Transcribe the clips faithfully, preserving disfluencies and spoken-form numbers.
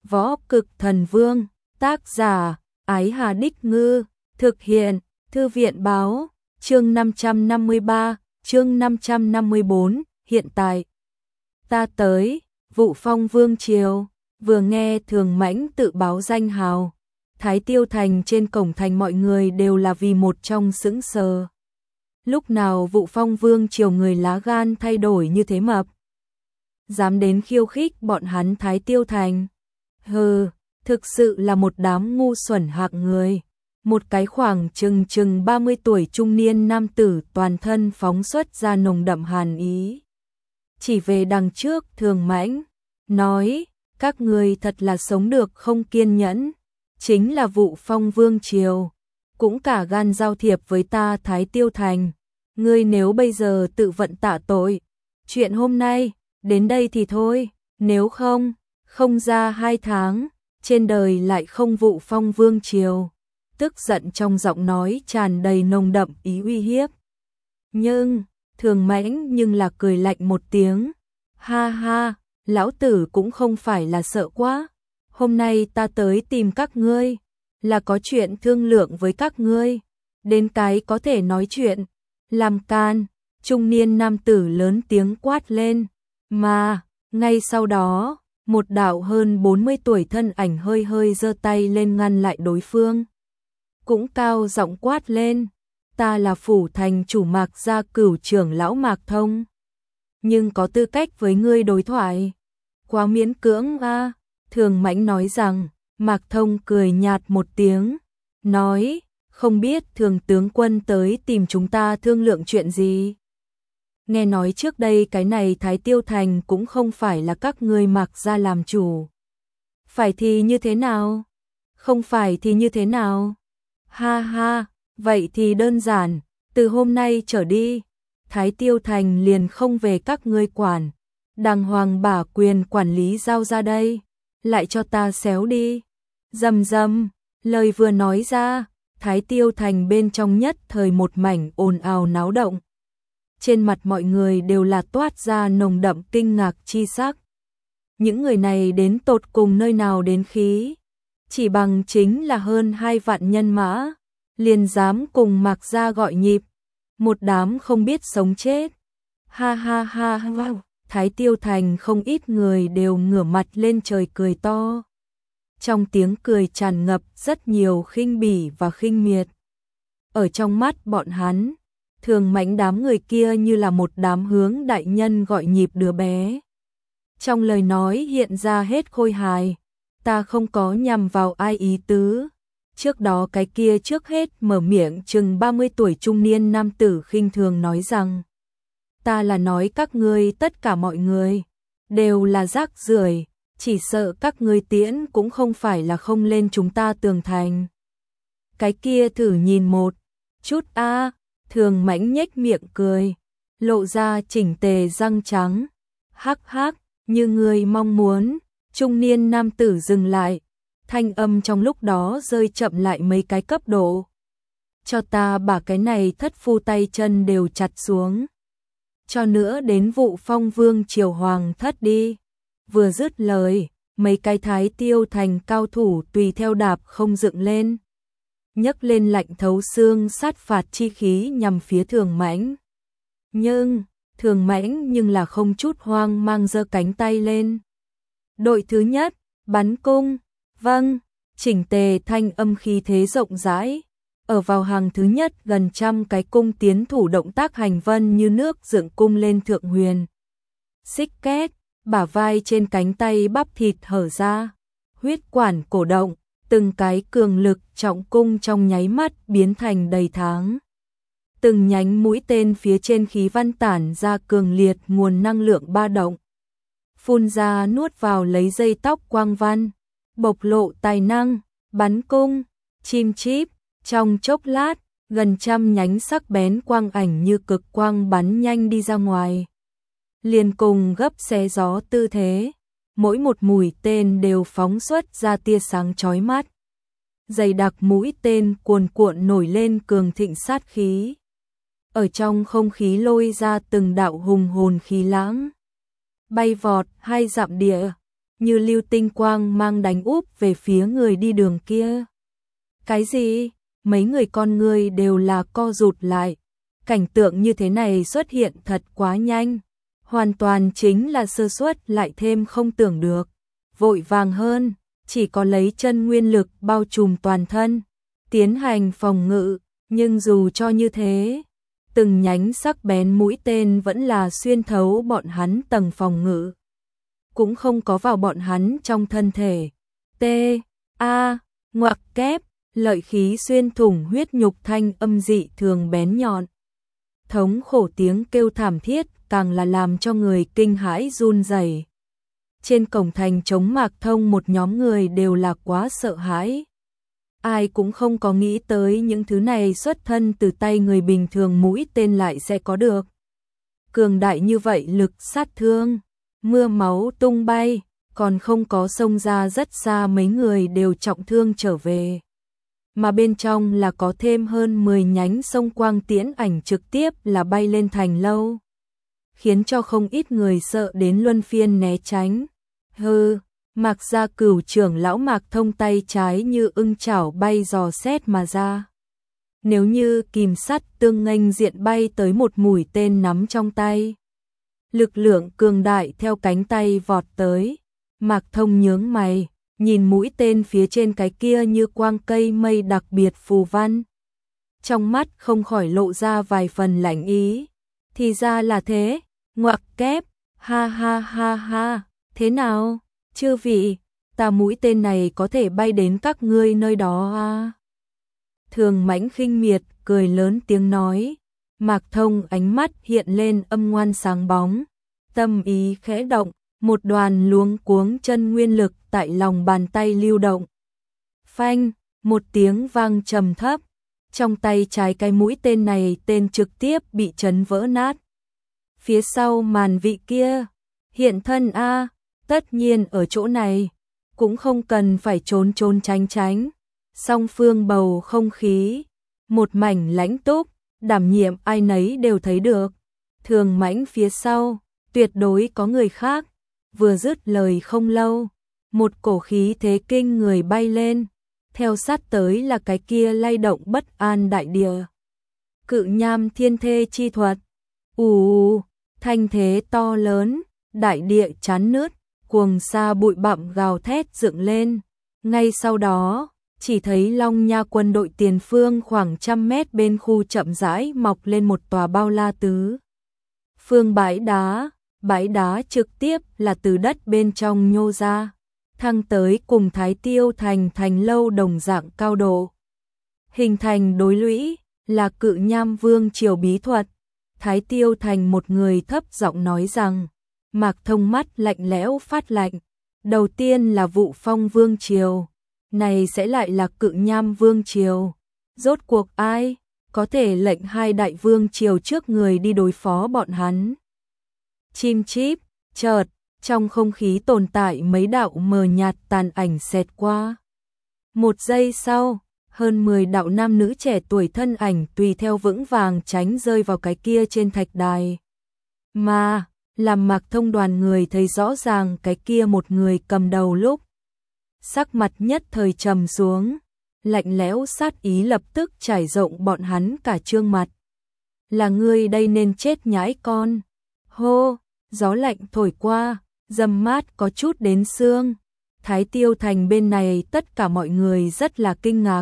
Võ Cực Thần Vương, tác giả, Ái Hà Đích Ngư, thực hiện, Thư viện Báo, chương năm trăm năm mươi ba, chương năm trăm năm mươi bốn, hiện tại. Ta tới, Vụ Phong Vương Triều, vừa nghe Thường Mãnh tự báo danh hào. Thái Tiêu Thành trên cổng thành mọi người đều là vì một trong sững sờ. Lúc nào Vụ Phong Vương Triều người lá gan thay đổi như thế mập? Dám đến khiêu khích bọn hắn Thái Tiêu Thành. Hừ, thực sự là một đám ngu xuẩn hạng người. Một cái khoảng chừng chừng ba mươi tuổi trung niên nam tử toàn thân phóng xuất ra nồng đậm hàn ý. Chỉ về đằng trước Thường Mãnh, nói, các người thật là sống được không kiên nhẫn. Chính là Vụ Phong Vương Triều, cũng cả gan giao thiệp với ta Thái Tiêu Thành. Ngươi nếu bây giờ tự vận tạ tội, chuyện hôm nay, đến đây thì thôi, nếu không, không ra hai tháng, trên đời lại không Vụ Phong Vương Triều. Tức giận trong giọng nói tràn đầy nồng đậm ý uy hiếp. Nhưng, Thường Mãnh nhưng là cười lạnh một tiếng. Ha ha, lão tử cũng không phải là sợ quá. Hôm nay ta tới tìm các ngươi, là có chuyện thương lượng với các ngươi. Đến cái có thể nói chuyện, làm can, trung niên nam tử lớn tiếng quát lên. Mà, ngay sau đó, một đạo hơn bốn mươi tuổi thân ảnh hơi hơi giơ tay lên ngăn lại đối phương. Cũng cao giọng quát lên, ta là phủ thành chủ Mạc gia cửu trưởng lão Mạc Thông. Nhưng có tư cách với ngươi đối thoại. Quá miễn cưỡng a. Thường Mãnh nói rằng, Mạc Thông cười nhạt một tiếng, nói, không biết Thường tướng quân tới tìm chúng ta thương lượng chuyện gì. Nghe nói trước đây cái này Thái Tiêu Thành cũng không phải là các ngươi Mạc gia làm chủ. Phải thì như thế nào? Không phải thì như thế nào? Ha ha, vậy thì đơn giản, từ hôm nay trở đi, Thái Tiêu Thành liền không về các ngươi quản. Đàng hoàng bả quyền quản lý giao ra đây, lại cho ta xéo đi. Rầm rầm, lời vừa nói ra, Thái Tiêu Thành bên trong nhất thời một mảnh ồn ào náo động. Trên mặt mọi người đều là toát ra nồng đậm kinh ngạc chi sắc. Những người này đến tột cùng nơi nào đến khí? Chỉ bằng chính là hơn hai vạn nhân mã, liền dám cùng Mạc gia gọi nhịp. Một đám không biết sống chết. Ha ha ha ha, Thái Tiêu Thành không ít người đều ngửa mặt lên trời cười to. Trong tiếng cười tràn ngập rất nhiều khinh bỉ và khinh miệt. Ở trong mắt bọn hắn, Thường Mãnh đám người kia như là một đám hướng đại nhân gọi nhịp đứa bé. Trong lời nói hiện ra hết khôi hài, ta không có nhằm vào ai ý tứ. Trước đó cái kia trước hết mở miệng chừng ba mươi tuổi trung niên nam tử khinh thường nói rằng, ta là nói các ngươi tất cả mọi người đều là rác rưởi, chỉ sợ các ngươi tiễn cũng không phải là không lên chúng ta tường thành. Cái kia thử nhìn một chút a. Thường Mãnh nhếch miệng cười, lộ ra chỉnh tề răng trắng. Hắc hắc, như ngươi mong muốn. Trung niên nam tử dừng lại, thanh âm trong lúc đó rơi chậm lại mấy cái cấp độ. Cho ta bả cái này thất phu tay chân đều chặt xuống. Cho nữa đến Vụ Phong Vương Triều Hoàng thất đi. Vừa dứt lời, mấy cái Thái Tiêu Thành cao thủ tùy theo đạp không dựng lên. Nhấc lên lạnh thấu xương sát phạt chi khí nhằm phía Thường Mãnh. Nhưng, Thường Mãnh nhưng là không chút hoang mang giơ cánh tay lên. Đội thứ nhất, bắn cung, vâng, chỉnh tề thanh âm khí thế rộng rãi. Ở vào hàng thứ nhất gần trăm cái cung tiến thủ động tác hành vân như nước dựng cung lên thượng huyền. Xích két, bả vai trên cánh tay bắp thịt hở ra, huyết quản cổ động, từng cái cường lực trọng cung trong nháy mắt biến thành đầy tháng. Từng nhánh mũi tên phía trên khí văn tản ra cường liệt nguồn năng lượng ba động. Phun ra nuốt vào lấy dây tóc quang văn, bộc lộ tài năng, bắn cung, chim chíp, trong chốc lát, gần trăm nhánh sắc bén quang ảnh như cực quang bắn nhanh đi ra ngoài. Liền cùng gấp xé gió tư thế, mỗi một mũi tên đều phóng xuất ra tia sáng chói mắt. Dày đặc mũi tên cuồn cuộn nổi lên cường thịnh sát khí. Ở trong không khí lôi ra từng đạo hùng hồn khí lãng. Bay vọt hai dặm địa, như lưu tinh quang mang đánh úp về phía người đi đường kia. Cái gì? Mấy người con người đều là co rụt lại. Cảnh tượng như thế này xuất hiện thật quá nhanh. Hoàn toàn chính là sơ suất lại thêm không tưởng được. Vội vàng hơn, chỉ có lấy chân nguyên lực bao trùm toàn thân, tiến hành phòng ngự, nhưng dù cho như thế, từng nhánh sắc bén mũi tên vẫn là xuyên thấu bọn hắn tầng phòng ngự, cũng không có vào bọn hắn trong thân thể. T, A, ngoặc kép, lợi khí xuyên thủng huyết nhục, thanh âm dị thường bén nhọn. Thống khổ tiếng kêu thảm thiết càng là làm cho người kinh hãi run rẩy. Trên cổng thành chống Mạc Thông một nhóm người đều là quá sợ hãi. Ai cũng không có nghĩ tới những thứ này xuất thân từ tay người bình thường mũi tên lại sẽ có được cường đại như vậy lực sát thương. Mưa máu tung bay, còn không có xông ra rất xa mấy người đều trọng thương trở về. Mà bên trong là có thêm hơn mười nhánh sông quang tiễn ảnh trực tiếp là bay lên thành lâu, khiến cho không ít người sợ đến luân phiên né tránh. Hừ, Mạc gia cửu trưởng lão Mạc Thông tay trái như ưng chảo bay dò xét mà ra. Nếu như kìm sắt tương nghênh diện bay tới một mũi tên nắm trong tay. Lực lượng cường đại theo cánh tay vọt tới. Mạc Thông nhướng mày, nhìn mũi tên phía trên cái kia như quang cây mây đặc biệt phù văn. Trong mắt không khỏi lộ ra vài phần lạnh ý. Thì ra là thế, ngoặc kép, ha ha ha ha, thế nào, chư vị, ta mũi tên này có thể bay đến các ngươi nơi đó à? Thường Mãnh khinh miệt, cười lớn tiếng nói. Mạc Thông ánh mắt hiện lên âm ngoan sáng bóng, tâm ý khẽ động, một đoàn luống cuống chân nguyên lực tại lòng bàn tay lưu động. Phanh, một tiếng vang trầm thấp, trong tay trái cái mũi tên này tên trực tiếp bị chấn vỡ nát. Phía sau màn vị kia, hiện thân a, tất nhiên ở chỗ này, cũng không cần phải trốn trốn tránh tránh. Song phương bầu không khí, một mảnh lãnh túc, đảm nhiệm ai nấy đều thấy được. Thường Mãnh phía sau, tuyệt đối có người khác. Vừa dứt lời không lâu, một cổ khí thế kinh người bay lên, theo sát tới là cái kia lay động bất an đại địa. Cự nham thiên thê chi thuật, ù, thanh thế to lớn, đại địa chán nứt, cuồng sa bụi bặm gào thét dựng lên. Ngay sau đó, chỉ thấy Long Nha quân đội tiền phương khoảng trăm mét bên khu chậm rãi mọc lên một tòa bao la tứ phương bãi đá. Bãi đá trực tiếp là từ đất bên trong nhô ra, thăng tới cùng Thái Tiêu thành thành lâu đồng dạng cao độ. Hình thành đối lũy là cự nham vương triều bí thuật. Thái Tiêu thành một người thấp giọng nói rằng, Mạc Thông mắt lạnh lẽo phát lạnh. Đầu tiên là Vụ Phong vương triều, này sẽ lại là cự nham vương triều. Rốt cuộc ai có thể lệnh hai đại vương triều trước người đi đối phó bọn hắn? Chim chip, chợt, trong không khí tồn tại mấy đạo mờ nhạt tàn ảnh xẹt qua. Một giây sau, hơn mười đạo nam nữ trẻ tuổi thân ảnh tùy theo vững vàng tránh rơi vào cái kia trên thạch đài. Mà, làm Mạc Thông đoàn người thấy rõ ràng cái kia một người cầm đầu lúc. Sắc mặt nhất thời trầm xuống, lạnh lẽo sát ý lập tức trải rộng bọn hắn cả trương mặt. Là ngươi đây nên chết nhãi con. Hô! Gió lạnh thổi qua, dầm mát có chút đến xương. Thái Tiêu thành bên này tất cả mọi người rất là kinh ngạc.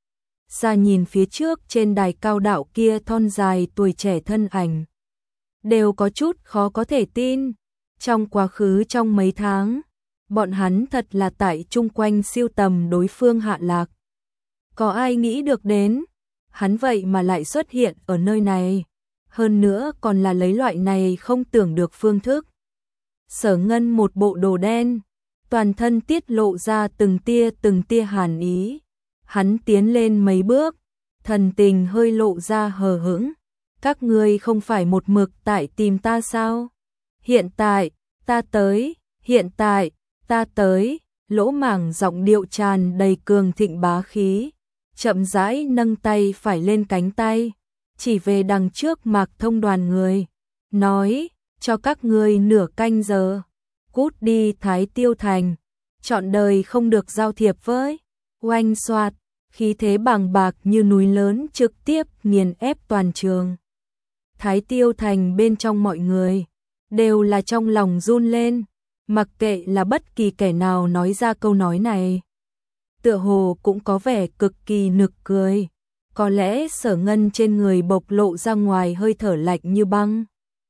Xa nhìn phía trước trên đài cao đạo kia thon dài tuổi trẻ thân ảnh, đều có chút khó có thể tin. Trong quá khứ trong mấy tháng, bọn hắn thật là tại chung quanh siêu tầm đối phương hạ lạc. Có ai nghĩ được đến, hắn vậy mà lại xuất hiện ở nơi này. Hơn nữa còn là lấy loại này không tưởng được phương thức. Sở Ngân một bộ đồ đen, toàn thân tiết lộ ra từng tia từng tia hàn ý. Hắn tiến lên mấy bước, thần tình hơi lộ ra hờ hững. Các ngươi không phải một mực tại tìm ta sao? Hiện tại, ta tới, hiện tại, ta tới. Lỗ Mảng giọng điệu tràn đầy cường thịnh bá khí, chậm rãi nâng tay phải lên cánh tay, chỉ về đằng trước Mạc Thông đoàn người, nói, cho các ngươi nửa canh giờ, cút đi Thái Tiêu Thành, trọn đời không được giao thiệp với. Oanh xoạt, khí thế bàng bạc như núi lớn trực tiếp nghiền ép toàn trường. Thái Tiêu Thành bên trong mọi người đều là trong lòng run lên, mặc kệ là bất kỳ kẻ nào nói ra câu nói này. Tựa hồ cũng có vẻ cực kỳ nực cười, có lẽ Sở Ngân trên người bộc lộ ra ngoài hơi thở lạnh như băng,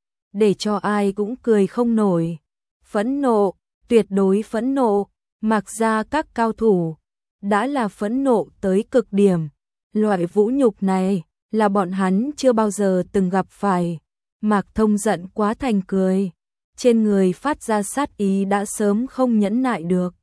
để cho ai cũng cười không nổi. Phẫn nộ, tuyệt đối phẫn nộ, mặc ra các cao thủ đã là phẫn nộ tới cực điểm. Loại vũ nhục này là bọn hắn chưa bao giờ từng gặp phải. Mạc Thông giận quá thành cười, trên người phát ra sát ý đã sớm không nhẫn nại được.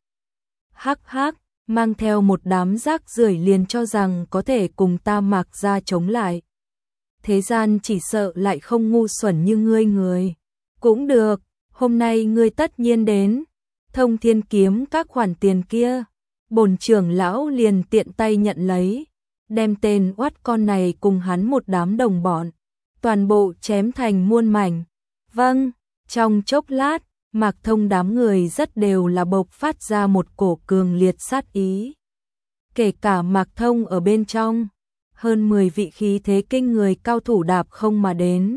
Hắc hắc, mang theo một đám rác rưởi liền cho rằng có thể cùng ta Mạc ra chống lại. Thế gian chỉ sợ lại không ngu xuẩn như ngươi người. Cũng được, hôm nay ngươi tất nhiên đến. Thông Thiên kiếm các khoản tiền kia, bổn trưởng lão liền tiện tay nhận lấy, đem tên oát con này cùng hắn một đám đồng bọn, toàn bộ chém thành muôn mảnh. Vâng, trong chốc lát, Mạc Thông đám người rất đều là bộc phát ra một cổ cường liệt sát ý. Kể cả Mạc Thông ở bên trong, hơn mười vị khí thế kinh người cao thủ đạp không mà đến.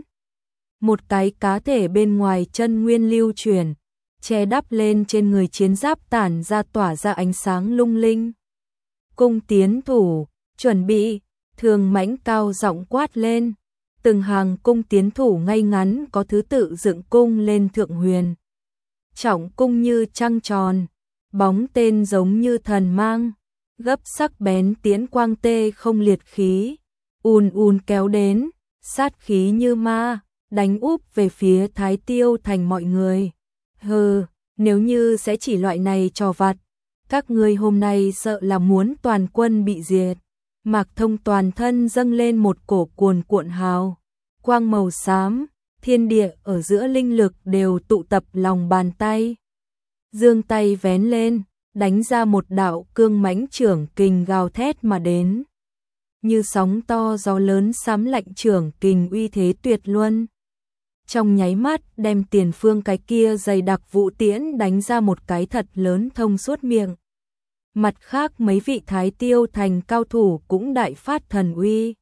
Một cái cá thể bên ngoài chân nguyên lưu chuyển, che đắp lên trên người chiến giáp tản ra tỏa ra ánh sáng lung linh. Cung tiến thủ, chuẩn bị, Thường Mãnh cao giọng quát lên. Từng hàng cung tiến thủ ngay ngắn có thứ tự dựng cung lên thượng huyền. Trọng cung như trăng tròn, bóng tên giống như thần mang, gấp sắc bén tiến quang tê không liệt khí, ùn ùn kéo đến, sát khí như ma, đánh úp về phía Thái Tiêu Thành mọi người. Hừ, nếu như sẽ chỉ loại này trò vặt, các ngươi hôm nay sợ là muốn toàn quân bị diệt. Mạc Thông toàn thân dâng lên một cổ cuồn cuộn hào quang màu xám, thiên địa ở giữa linh lực đều tụ tập lòng bàn tay. Dương tay vén lên, đánh ra một đạo cương mãnh trưởng kình gào thét mà đến. Như sóng to gió lớn xám lạnh trưởng kình uy thế tuyệt luân. Trong nháy mắt đem tiền phương cái kia dày đặc vũ tiễn đánh ra một cái thật lớn thông suốt miệng. Mặt khác mấy vị Thái Tiêu Thành cao thủ cũng đại phát thần uy.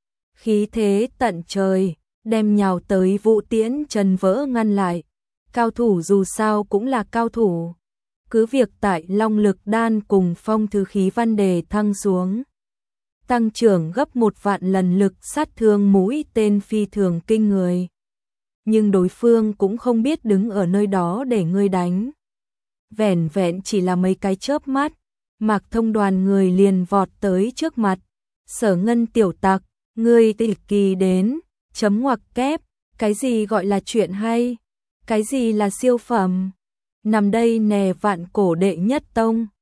Khí thế tận trời, đem nhào tới vũ tiễn trần vỡ ngăn lại. Cao thủ dù sao cũng là cao thủ. Cứ việc tại long lực đan cùng phong thư khí văn đề thăng xuống. Tăng trưởng gấp một vạn lần lực sát thương mũi tên phi thường kinh người. Nhưng đối phương cũng không biết đứng ở nơi đó để ngươi đánh. Vẻn vẹn chỉ là mấy cái chớp mắt, Mạc Thông đoàn người liền vọt tới trước mặt. Sở Ngân tiểu tặc, ngươi tịch kỳ đến, chấm ngoặc kép, cái gì gọi là chuyện hay, cái gì là siêu phẩm. Nằm đây nè vạn cổ đệ nhất tông,